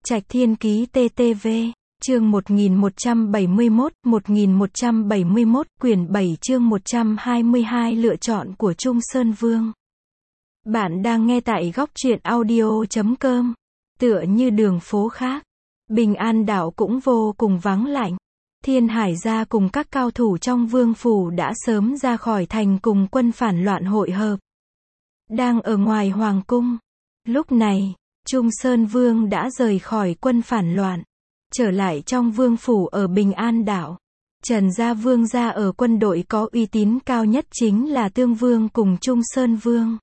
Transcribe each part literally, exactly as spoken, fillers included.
Trạch Thiên Ký tê tê vê, chương một nghìn một trăm bảy mươi mốt, một nghìn một trăm bảy mươi mốt, quyển bảy chương một trăm hai mươi hai lựa chọn của Trung Sơn Vương. Bạn đang nghe tại góc truyện audio chấm com. Tựa như đường phố khác, Bình An đảo cũng vô cùng vắng lạnh. Thiên Hải gia cùng các cao thủ trong vương phủ đã sớm ra khỏi thành cùng quân phản loạn hội hợp. Đang ở ngoài hoàng cung. Lúc này, Trung Sơn Vương đã rời khỏi quân phản loạn, trở lại trong vương phủ ở Bình An đảo. Trần gia vương gia ở quân đội có uy tín cao nhất chính là Tương Vương cùng Trung Sơn Vương.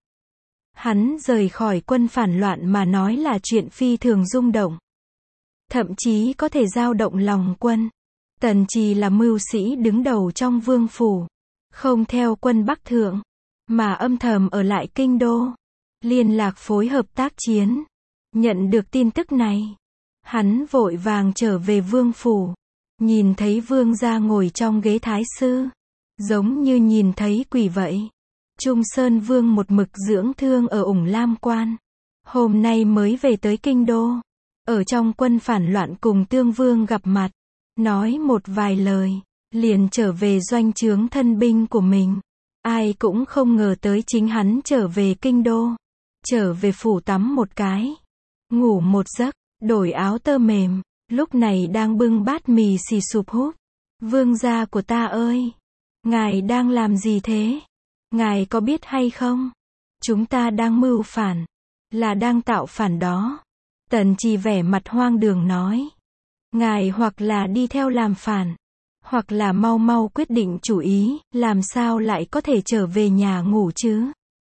Hắn rời khỏi quân phản loạn mà nói là chuyện phi thường rung động. Thậm chí có thể dao động lòng quân. Tần Trì là mưu sĩ đứng đầu trong vương phủ, không theo quân Bắc Thượng, mà âm thầm ở lại kinh đô, liên lạc phối hợp tác chiến. Nhận được tin tức này, hắn vội vàng trở về vương phủ, nhìn thấy vương gia ngồi trong ghế thái sư, giống như nhìn thấy quỷ vậy. Trung Sơn Vương một mực dưỡng thương ở Ủng Lam Quan, hôm nay mới về tới kinh đô, ở trong quân phản loạn cùng Tương Vương gặp mặt, nói một vài lời, liền trở về doanh trướng thân binh của mình. Ai cũng không ngờ tới chính hắn trở về kinh đô, trở về phủ tắm một cái, ngủ một giấc, đổi áo tơ mềm, lúc này đang bưng bát mì xì sụp húp. Vương gia của ta ơi! Ngài đang làm gì thế? Ngài có biết hay không? Chúng ta đang mưu phản, là đang tạo phản đó. Tần Trì vẻ mặt hoang đường nói. Ngài hoặc là đi theo làm phản, hoặc là mau mau quyết định chủ ý, làm sao lại có thể trở về nhà ngủ chứ?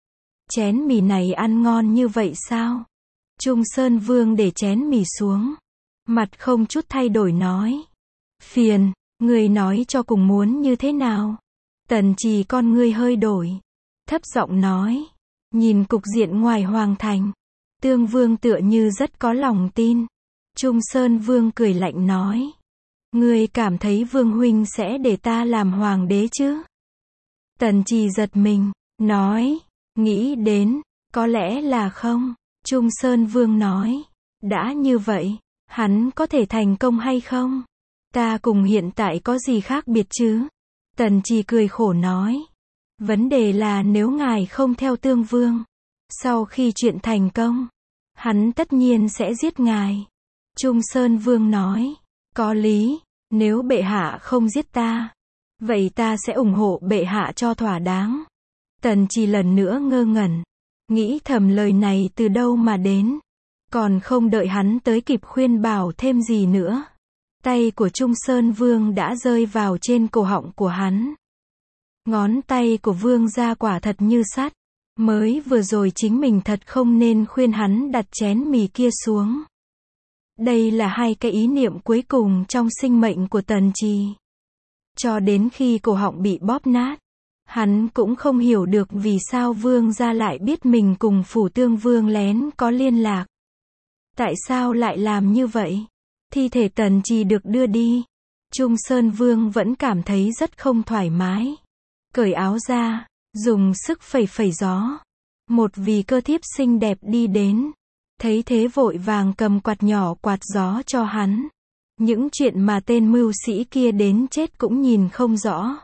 Chén mì này ăn ngon như vậy sao? Trung Sơn Vương để chén mì xuống, mặt không chút thay đổi nói. Phiền, người nói cho cùng muốn như thế nào? Tần Trì con ngươi hơi đổi, thấp giọng nói. Nhìn cục diện ngoài hoàng thành, Tương Vương tựa như rất có lòng tin. Trung Sơn Vương cười lạnh nói. Ngươi cảm thấy Vương huynh sẽ để ta làm hoàng đế chứ? Tần Trì giật mình, nói. Nghĩ đến, có lẽ là không. Trung Sơn Vương nói. Đã như vậy, hắn có thể thành công hay không? Ta cùng hiện tại có gì khác biệt chứ? Tần Trì cười khổ nói. Vấn đề là nếu ngài không theo Tương Vương, sau khi chuyện thành công, hắn tất nhiên sẽ giết ngài. Trung Sơn Vương nói. Có lý, nếu bệ hạ không giết ta, vậy ta sẽ ủng hộ bệ hạ cho thỏa đáng. Tần Trì lần nữa ngơ ngẩn, nghĩ thầm lời này từ đâu mà đến. Còn không đợi hắn tới kịp khuyên bảo thêm gì nữa, tay của Trung Sơn Vương đã rơi vào trên cổ họng của hắn. Ngón tay của vương gia quả thật như sắt. Mới vừa rồi chính mình thật không nên khuyên hắn đặt chén mì kia xuống. Đây là hai cái ý niệm cuối cùng trong sinh mệnh của Tần Trì. Cho đến khi cổ họng bị bóp nát, hắn cũng không hiểu được vì sao vương gia lại biết mình cùng phủ Tương Vương lén có liên lạc. Tại sao lại làm như vậy? Thi thể Tần Trì được đưa đi. Trung Sơn Vương vẫn cảm thấy rất không thoải mái. Cởi áo ra, dùng sức phẩy phẩy gió. Một vì cơ thiếp xinh đẹp đi đến. Thấy thế vội vàng cầm quạt nhỏ quạt gió cho hắn. Những chuyện mà tên mưu sĩ kia đến chết cũng nhìn không rõ.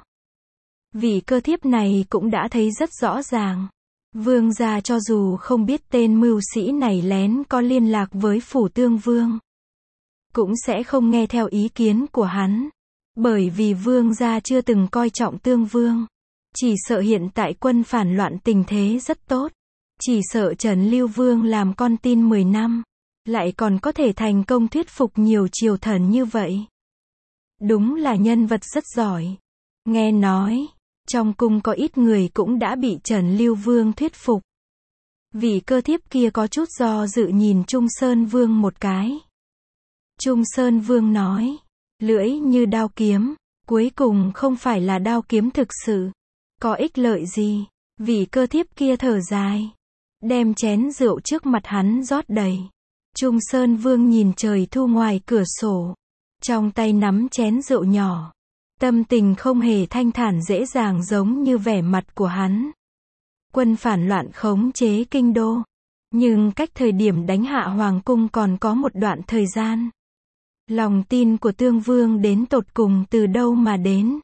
Vị cơ thiếp này cũng đã thấy rất rõ ràng. Vương gia cho dù không biết tên mưu sĩ này lén có liên lạc với phủ Tương Vương, cũng sẽ không nghe theo ý kiến của hắn. Bởi vì vương gia chưa từng coi trọng Tương Vương. Chỉ sợ hiện tại quân phản loạn tình thế rất tốt. Chỉ sợ Trần Lưu Vương làm con tin mười năm, lại còn có thể thành công thuyết phục nhiều triều thần như vậy. Đúng là nhân vật rất giỏi. Nghe nói, trong cung có ít người cũng đã bị Trần Lưu Vương thuyết phục. Vị cơ thiếp kia có chút do dự nhìn Trung Sơn Vương một cái. Trung Sơn Vương nói, lưỡi như đao kiếm, cuối cùng không phải là đao kiếm thực sự. Có ích lợi gì? Vị cơ thiếp kia thở dài, đem chén rượu trước mặt hắn rót đầy. Trung Sơn Vương nhìn trời thu ngoài cửa sổ, trong tay nắm chén rượu nhỏ. Tâm tình không hề thanh thản dễ dàng giống như vẻ mặt của hắn. Quân phản loạn khống chế kinh đô. Nhưng cách thời điểm đánh hạ hoàng cung còn có một đoạn thời gian. Lòng tin của Tương Vương đến tột cùng từ đâu mà đến?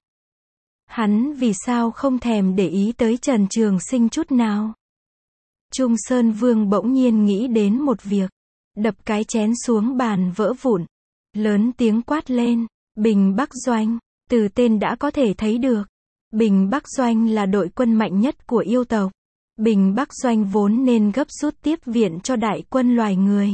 Hắn vì sao không thèm để ý tới Trần Trường Sinh chút nào? Trung Sơn Vương bỗng nhiên nghĩ đến một việc. Đập cái chén xuống bàn vỡ vụn. Lớn tiếng quát lên. Bình Bắc Doanh. Từ tên đã có thể thấy được. Bình Bắc Doanh là đội quân mạnh nhất của yêu tộc. Bình Bắc Doanh vốn nên gấp rút tiếp viện cho đại quân loài người.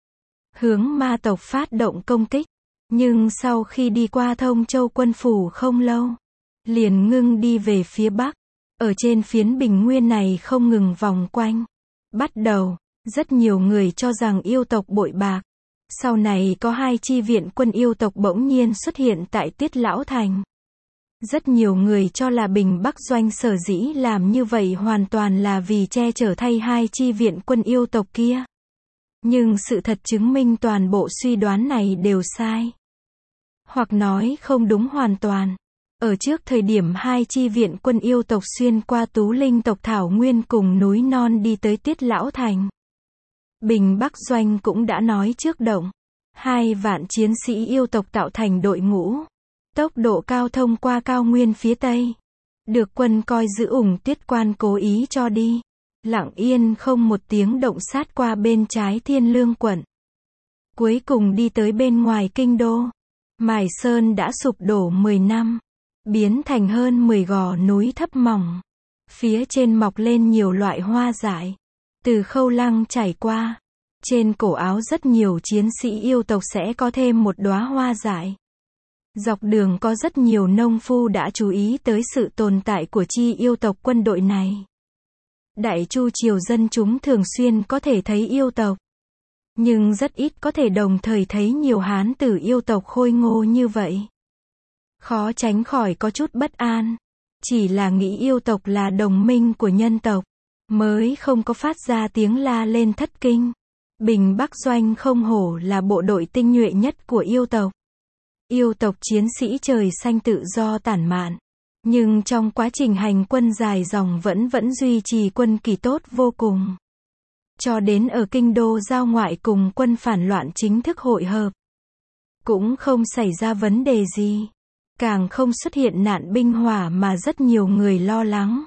Hướng ma tộc phát động công kích. Nhưng sau khi đi qua Thông Châu quân phủ không lâu, liền ngưng đi về phía Bắc. Ở trên phiến bình nguyên này không ngừng vòng quanh. Bắt đầu, rất nhiều người cho rằng yêu tộc bội bạc. Sau này có hai chi viện quân yêu tộc bỗng nhiên xuất hiện tại Tiết Lão Thành. Rất nhiều người cho là Bình Bắc Doanh sở dĩ làm như vậy hoàn toàn là vì che chở thay hai chi viện quân yêu tộc kia. Nhưng sự thật chứng minh toàn bộ suy đoán này đều sai. Hoặc nói không đúng hoàn toàn. Ở trước thời điểm hai chi viện quân yêu tộc xuyên qua Tú Linh tộc Thảo Nguyên cùng núi non đi tới Tiết Lão Thành, Bình Bắc Doanh cũng đã nói trước động. Hai vạn chiến sĩ yêu tộc tạo thành đội ngũ. Tốc độ cao thông qua cao nguyên phía Tây. Được quân coi giữ ủng Tiết Quan cố ý cho đi. Lặng yên không một tiếng động sát qua bên trái Thiên Lương quận. Cuối cùng đi tới bên ngoài kinh đô. Mài Sơn đã sụp đổ mười năm. Biến thành hơn mười gò núi thấp mỏng. Phía trên mọc lên nhiều loại hoa dại. Từ khâu lăng trải qua. Trên cổ áo rất nhiều chiến sĩ yêu tộc sẽ có thêm một đóa hoa dại. Dọc đường có rất nhiều nông phu đã chú ý tới sự tồn tại của chi yêu tộc quân đội này. Đại chu triều dân chúng thường xuyên có thể thấy yêu tộc. Nhưng rất ít có thể đồng thời thấy nhiều hán tử yêu tộc khôi ngô như vậy. Khó tránh khỏi có chút bất an. Chỉ là nghĩ yêu tộc là đồng minh của nhân tộc, mới không có phát ra tiếng la lên thất kinh. Bình Bắc Doanh không hổ là bộ đội tinh nhuệ nhất của yêu tộc. Yêu tộc chiến sĩ trời xanh tự do tản mạn. Nhưng trong quá trình hành quân dài dòng vẫn vẫn duy trì quân kỳ tốt vô cùng. Cho đến ở kinh đô giao ngoại cùng quân phản loạn chính thức hội hợp. Cũng không xảy ra vấn đề gì. Càng không xuất hiện nạn binh hỏa mà rất nhiều người lo lắng.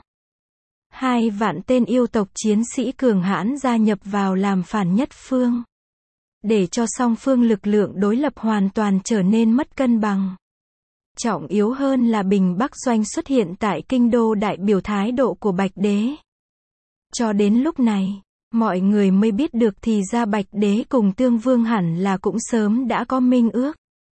Hai vạn tên yêu tộc chiến sĩ cường hãn gia nhập vào làm phản nhất phương. Để cho song phương lực lượng đối lập hoàn toàn trở nên mất cân bằng. Trọng yếu hơn là Bình Bắc Doanh xuất hiện tại kinh đô đại biểu thái độ của Bạch Đế. Cho đến lúc này, mọi người mới biết được thì ra Bạch Đế cùng Tương Vương hẳn là cũng sớm đã có minh ước.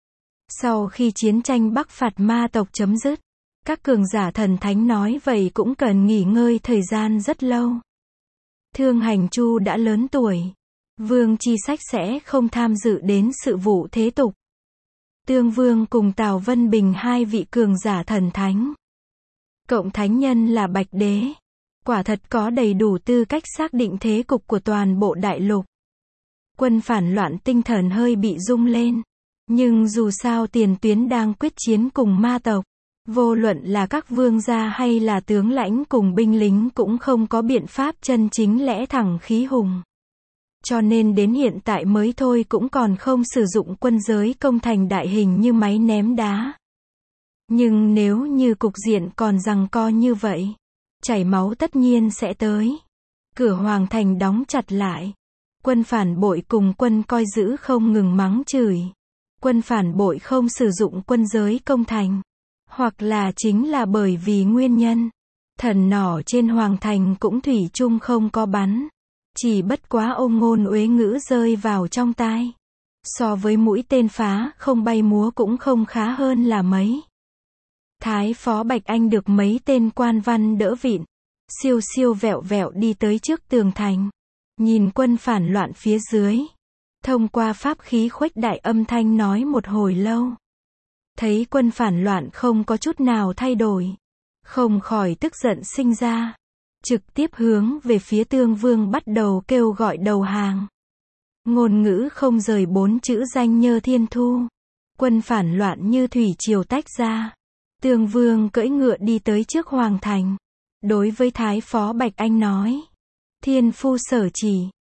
Sau khi chiến tranh Bắc phạt ma tộc chấm dứt, các cường giả thần thánh nói vậy cũng cần nghỉ ngơi thời gian rất lâu. Thương Hành Chu đã lớn tuổi. Vương Chi Sách sẽ không tham dự đến sự vụ thế tục. Tương Vương cùng Tào Vân Bình hai vị cường giả thần thánh. Cộng thánh nhân là Bạch Đế. Quả thật có đầy đủ tư cách xác định thế cục của toàn bộ đại lục. Quân phản loạn tinh thần hơi bị rung lên. Nhưng dù sao tiền tuyến đang quyết chiến cùng ma tộc. Vô luận là các vương gia hay là tướng lãnh cùng binh lính cũng không có biện pháp chân chính lẽ thẳng khí hùng. Cho nên đến hiện tại mới thôi cũng còn không sử dụng quân giới công thành đại hình như máy ném đá. Nhưng nếu như cục diện còn giằng co như vậy, chảy máu tất nhiên sẽ tới. Cửa hoàng thành đóng chặt lại. Quân phản bội cùng quân coi giữ không ngừng mắng chửi. Quân phản bội không sử dụng quân giới công thành. Hoặc là chính là bởi vì nguyên nhân. Thần nỏ trên hoàng thành cũng thủy chung không có bắn. Chỉ bất quá ôm ngôn uế ngữ rơi vào trong tai. So với mũi tên phá không bay múa cũng không khá hơn là mấy. Thái phó Bạch Anh được mấy tên quan văn đỡ vịn. Siêu siêu vẹo vẹo đi tới trước tường thành. Nhìn quân phản loạn phía dưới. Thông qua pháp khí khuếch đại âm thanh nói một hồi lâu. Thấy quân phản loạn không có chút nào thay đổi. Không khỏi tức giận sinh ra. Trực tiếp hướng về phía Tương Vương bắt đầu kêu gọi đầu hàng. Ngôn ngữ không rời bốn chữ danh Nhơ Thiên Thu. Quân phản loạn như thủy triều tách ra. Tương Vương cưỡi ngựa đi tới trước hoàng thành. Đối với Thái phó Bạch Anh nói. Thiên phu sở chỉ.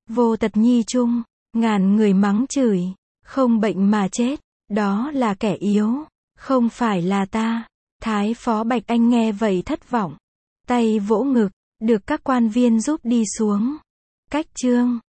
Vô tật nhi chung, ngàn người mắng chửi, không bệnh mà chết, đó là kẻ yếu, không phải là ta. Thái phó Bạch Anh nghe vậy thất vọng, tay vỗ ngực, được các quan viên giúp đi xuống. Cách chương